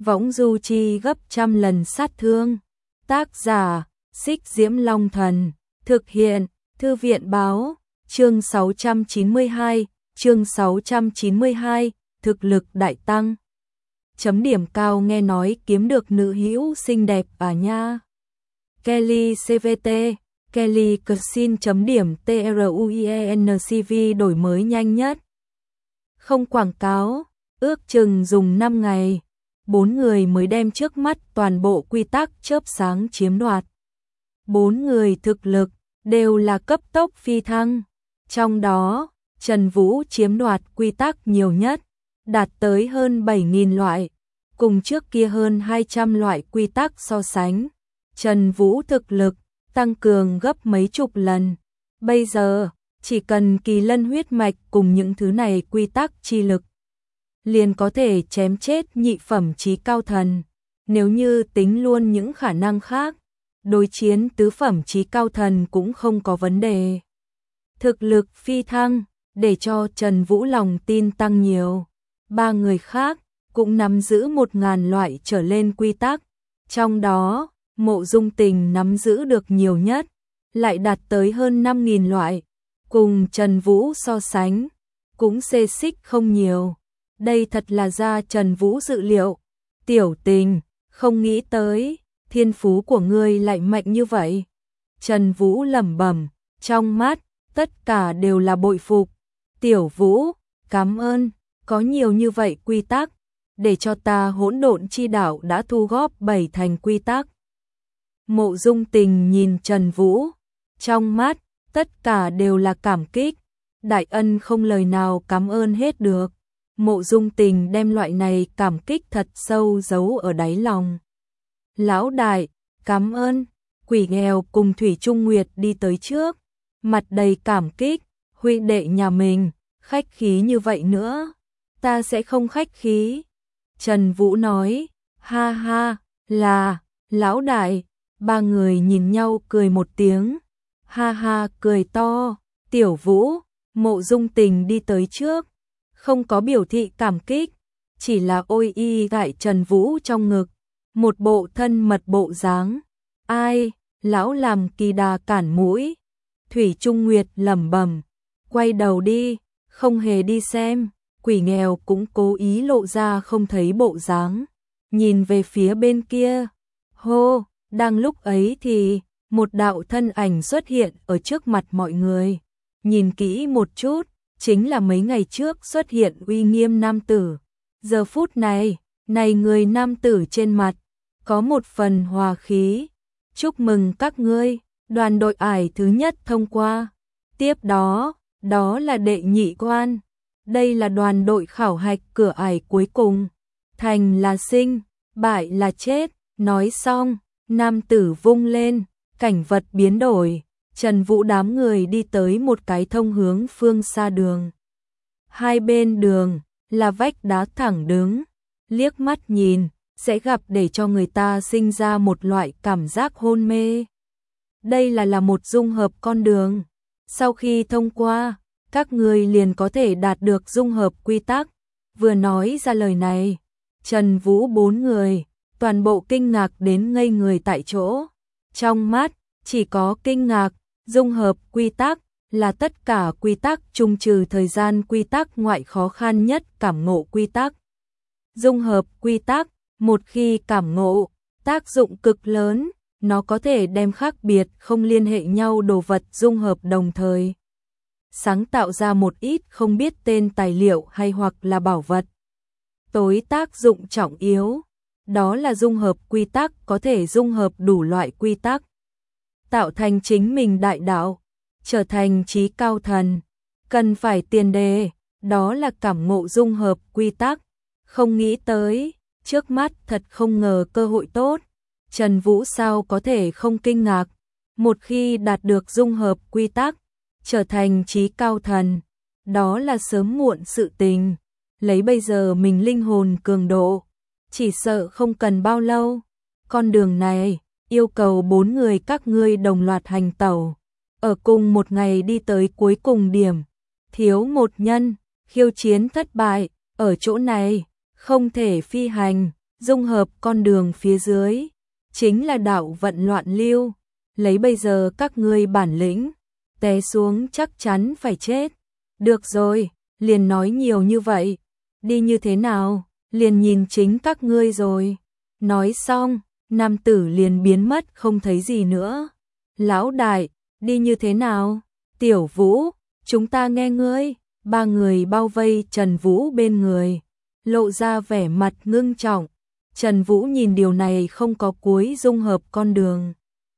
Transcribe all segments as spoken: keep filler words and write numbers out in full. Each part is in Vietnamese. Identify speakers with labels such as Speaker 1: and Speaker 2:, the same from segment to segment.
Speaker 1: võng du chi gấp trăm lần sát thương. Tác giả, Xích Diễm Long Thần, thực hiện, Thư viện Báo, chương sáu trăm chín mươi hai, chương sáu trăm chín mươi hai, thực lực đại tăng. Chấm điểm cao nghe nói kiếm được nữ hữu xinh đẹp à nha. Kelly xê vê tê, Kelly Cuisine chấm điểm TRUIENCV đổi mới nhanh nhất. Không quảng cáo, ước chừng dùng năm ngày, bốn người mới đem trước mắt toàn bộ quy tắc chớp sáng chiếm đoạt. Bốn người thực lực đều là cấp tốc phi thăng, trong đó Trần Vũ chiếm đoạt quy tắc nhiều nhất, đạt tới hơn bảy nghìn loại, cùng trước kia hơn hai trăm loại quy tắc so sánh. Trần Vũ thực lực tăng cường gấp mấy chục lần, bây giờ chỉ cần kỳ lân huyết mạch cùng những thứ này quy tắc chi lực liền có thể chém chết nhị phẩm chí cao thần. Nếu như tính luôn những khả năng khác, đối chiến tứ phẩm chí cao thần cũng không có vấn đề. Thực lực phi thăng để cho Trần Vũ lòng tin tăng nhiều. Ba người khác cũng nắm giữ một ngàn loại trở lên quy tắc, trong đó Mộ Dung Tình nắm giữ được nhiều nhất, lại đạt tới hơn năm nghìn loại, cùng Trần Vũ so sánh cũng xê xích không nhiều. Đây thật là ra Trần Vũ dự liệu. Tiểu Tình, không nghĩ tới thiên phú của ngươi lại mạnh như vậy. Trần Vũ lẩm bẩm, trong mắt tất cả đều là bội phục. Tiểu Vũ, cảm ơn, có nhiều như vậy quy tắc, để cho ta Hỗn Độn Chi Đạo đã thu góp bảy thành quy tắc. Mộ Dung Tình nhìn Trần Vũ, trong mắt tất cả đều là cảm kích, đại ân không lời nào cảm ơn hết được. Mộ Dung Tình đem loại này cảm kích thật sâu giấu ở đáy lòng. Lão đại, cảm ơn. Quỷ nghèo cùng Thủy Trung Nguyệt đi tới trước, mặt đầy cảm kích. Huynh đệ nhà mình, khách khí như vậy nữa, ta sẽ không khách khí. Trần Vũ nói, ha ha, là, lão đại. Ba người nhìn nhau cười một tiếng, ha ha cười to. Tiểu Vũ, Mộ Dung Tình đi tới trước, không có biểu thị cảm kích, chỉ là ôi y gại Trần Vũ trong ngực, một bộ thân mật bộ dáng. Ai, lão làm kỳ đà cản mũi. Thủy Trung Nguyệt lẩm bẩm, quay đầu đi, không hề đi xem. Quỷ nghèo cũng cố ý lộ ra không thấy bộ dáng, nhìn về phía bên kia. Hô, đang lúc ấy thì một đạo thân ảnh xuất hiện ở trước mặt mọi người. Nhìn kỹ một chút, chính là mấy ngày trước xuất hiện uy nghiêm nam tử. Giờ phút này, này người nam tử trên mặt có một phần hòa khí. Chúc mừng các ngươi, đoàn đội ải thứ nhất thông qua. Tiếp đó, đó là đệ nhị quan. Đây là đoàn đội khảo hạch cửa ải cuối cùng. Thành là sinh, bại là chết. Nói xong, nam tử vung lên, cảnh vật biến đổi. Trần Vũ đám người đi tới một cái thông hướng phương xa đường. Hai bên đường là vách đá thẳng đứng, liếc mắt nhìn sẽ gặp để cho người ta sinh ra một loại cảm giác hôn mê. Đây là là một dung hợp con đường. Sau khi thông qua, các người liền có thể đạt được dung hợp quy tắc. Vừa nói ra lời này, Trần Vũ bốn người toàn bộ kinh ngạc đến ngây người tại chỗ. Trong mắt chỉ có kinh ngạc. Dung hợp quy tắc là tất cả quy tắc chung trừ thời gian quy tắc ngoại khó khăn nhất cảm ngộ quy tắc. Dung hợp quy tắc, một khi cảm ngộ, tác dụng cực lớn, nó có thể đem khác biệt không liên hệ nhau đồ vật dung hợp đồng thời. Sáng tạo ra một ít không biết tên tài liệu hay hoặc là bảo vật. Tối tác dụng trọng yếu, đó là dung hợp quy tắc có thể dung hợp đủ loại quy tắc. Tạo thành chính mình đại đạo, trở thành chí cao thần, cần phải tiền đề, đó là cảm ngộ dung hợp quy tắc. Không nghĩ tới, trước mắt thật không ngờ cơ hội tốt. Trần Vũ sao có thể không kinh ngạc, một khi đạt được dung hợp quy tắc, trở thành chí cao thần, đó là sớm muộn sự tình. Lấy bây giờ mình linh hồn cường độ, chỉ sợ không cần bao lâu. Con đường này yêu cầu bốn người các ngươi đồng loạt hành tẩu, ở cùng một ngày đi tới cuối cùng điểm. Thiếu một nhân, khiêu chiến thất bại, ở chỗ này, không thể phi hành, dung hợp con đường phía dưới, chính là đạo vận loạn lưu, lấy bây giờ các ngươi bản lĩnh, té xuống chắc chắn phải chết. Được rồi, liền nói nhiều như vậy, đi như thế nào, liền nhìn chính các ngươi rồi. Nói xong, nam tử liền biến mất không thấy gì nữa. Lão đại, đi như thế nào? Tiểu Vũ, chúng ta nghe ngươi. Ba người bao vây Trần Vũ bên người, lộ ra vẻ mặt ngưng trọng. Trần Vũ nhìn điều này không có cuối dung hợp con đường.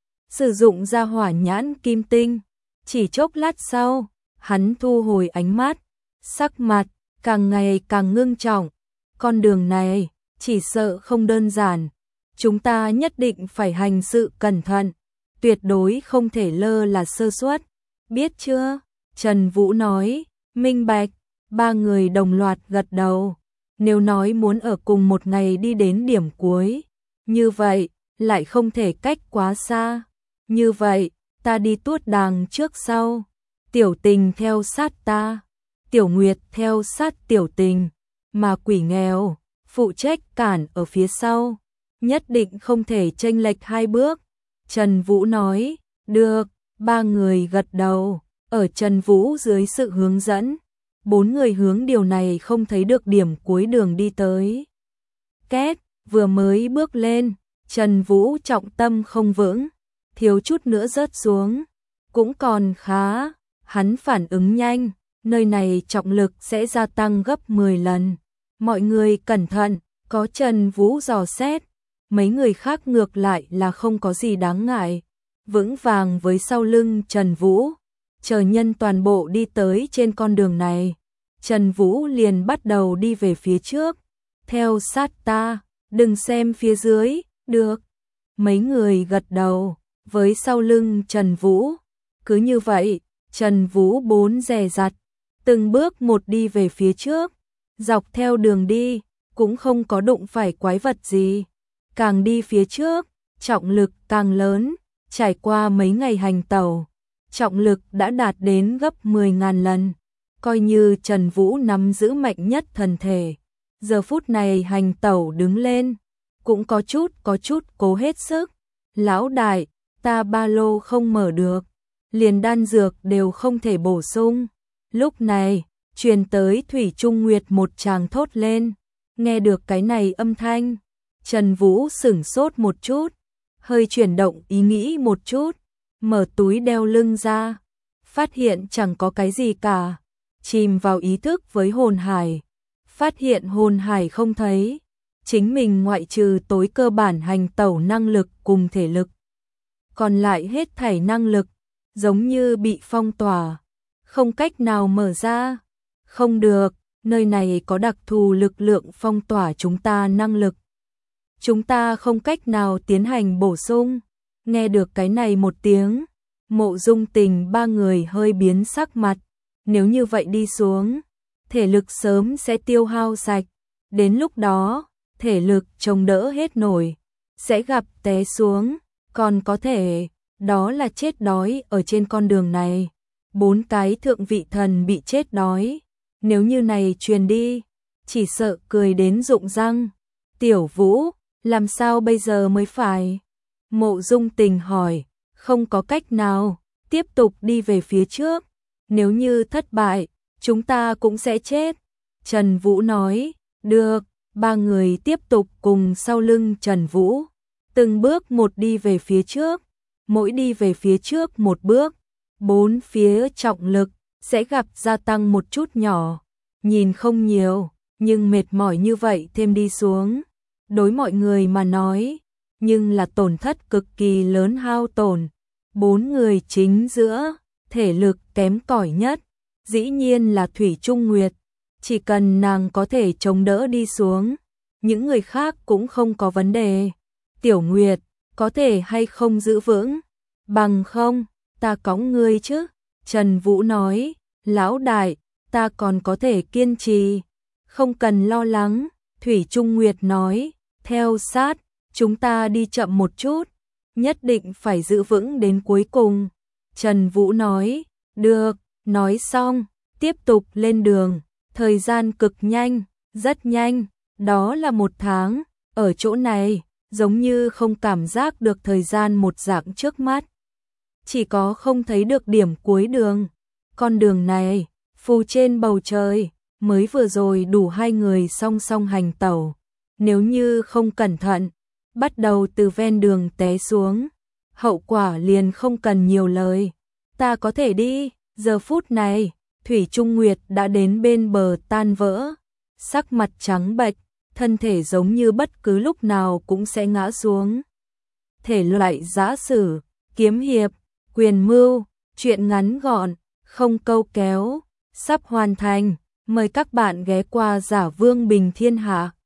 Speaker 1: Sử dụng ra hỏa nhãn kim tinh, chỉ chốc lát sau, hắn thu hồi ánh mắt, sắc mặt càng ngày càng ngưng trọng. Con đường này, chỉ sợ không đơn giản, chúng ta nhất định phải hành sự cẩn thận, tuyệt đối không thể lơ là sơ suất, biết chưa? Trần Vũ nói, minh bạch, ba người đồng loạt gật đầu. Nếu nói muốn ở cùng một ngày đi đến điểm cuối, như vậy, lại không thể cách quá xa. Như vậy, ta đi tuốt đàng trước sau, Tiểu Tình theo sát ta, Tiểu Nguyệt theo sát Tiểu Tình, mà Quỷ nghèo, phụ trách cản ở phía sau, nhất định không thể chênh lệch hai bước. Trần Vũ nói, được, ba người gật đầu, ở Trần Vũ dưới sự hướng dẫn, bốn người hướng điều này không thấy được điểm cuối đường đi tới. Két, vừa mới bước lên, Trần Vũ trọng tâm không vững, thiếu chút nữa rớt xuống, cũng còn khá, hắn phản ứng nhanh, nơi này trọng lực sẽ gia tăng gấp mười lần. Mọi người cẩn thận, có Trần Vũ dò xét, mấy người khác ngược lại là không có gì đáng ngại, vững vàng với sau lưng Trần Vũ, chờ nhân toàn bộ đi tới trên con đường này. Trần Vũ liền bắt đầu đi về phía trước, theo sát ta, đừng xem phía dưới, được. Mấy người gật đầu, với sau lưng Trần Vũ. Cứ như vậy, Trần Vũ bốn dè dặt, từng bước một đi về phía trước, dọc theo đường đi, cũng không có đụng phải quái vật gì. Càng đi phía trước, trọng lực càng lớn, trải qua mấy ngày hành tẩu, trọng lực đã đạt đến gấp mười nghìn lần. Coi như Trần Vũ nắm giữ mạnh nhất thần thể, giờ phút này hành tẩu đứng lên, cũng có chút có chút cố hết sức. Lão đại, ta ba lô không mở được, liền đan dược đều không thể bổ sung. Lúc này, truyền tới Thủy Trung Nguyệt một tràng thốt lên, nghe được cái này âm thanh, Trần Vũ sửng sốt một chút, hơi chuyển động ý nghĩ một chút, mở túi đeo lưng ra, phát hiện chẳng có cái gì cả, chìm vào ý thức với hồn hải, phát hiện hồn hải không thấy, chính mình ngoại trừ tối cơ bản hành tẩu năng lực cùng thể lực, còn lại hết thảy năng lực, giống như bị phong tỏa, không cách nào mở ra. Không được, nơi này có đặc thù lực lượng phong tỏa chúng ta năng lực. Chúng ta không cách nào tiến hành bổ sung. Nghe được cái này một tiếng, Mộ Dung Tình ba người hơi biến sắc mặt. Nếu như vậy đi xuống, thể lực sớm sẽ tiêu hao sạch. Đến lúc đó, thể lực chống đỡ hết nổi, sẽ gặp té xuống, còn có thể, đó là chết đói ở trên con đường này. Bốn cái thượng vị thần bị chết đói, nếu như này truyền đi, chỉ sợ cười đến rụng răng. Tiểu Vũ, làm sao bây giờ mới phải? Mộ Dung Tình hỏi, không có cách nào, tiếp tục đi về phía trước, nếu như thất bại, chúng ta cũng sẽ chết. Trần Vũ nói, được, ba người tiếp tục cùng sau lưng Trần Vũ, từng bước một đi về phía trước, mỗi đi về phía trước một bước, bốn phía trọng lực sẽ gặp gia tăng một chút nhỏ, nhìn không nhiều, nhưng mệt mỏi như vậy thêm đi xuống, đối mọi người mà nói, nhưng là tổn thất cực kỳ lớn hao tổn. Bốn người chính giữa, thể lực kém cỏi nhất, dĩ nhiên là Thủy Trung Nguyệt, chỉ cần nàng có thể chống đỡ đi xuống, những người khác cũng không có vấn đề. Tiểu Nguyệt, có thể hay không giữ vững? Bằng không, ta cõng ngươi chứ? Trần Vũ nói, lão đại, ta còn có thể kiên trì, không cần lo lắng. Thủy Trung Nguyệt nói, theo sát, chúng ta đi chậm một chút, nhất định phải giữ vững đến cuối cùng. Trần Vũ nói, được, nói xong, tiếp tục lên đường, thời gian cực nhanh, rất nhanh, đó là một tháng, ở chỗ này, giống như không cảm giác được thời gian một dạng trước mắt. Chỉ có không thấy được điểm cuối đường. Con đường này, phù trên bầu trời, mới vừa rồi đủ hai người song song hành tẩu. Nếu như không cẩn thận, bắt đầu từ ven đường té xuống, hậu quả liền không cần nhiều lời. Ta có thể đi, giờ phút này, Thủy Trung Nguyệt đã đến bên bờ tan vỡ, sắc mặt trắng bệch, thân thể giống như bất cứ lúc nào cũng sẽ ngã xuống. Thể loại giã sử, kiếm hiệp, quyền mưu, truyện ngắn gọn, không câu kéo, sắp hoàn thành, mời các bạn ghé qua Giả Vương Bình Thiên Hạ.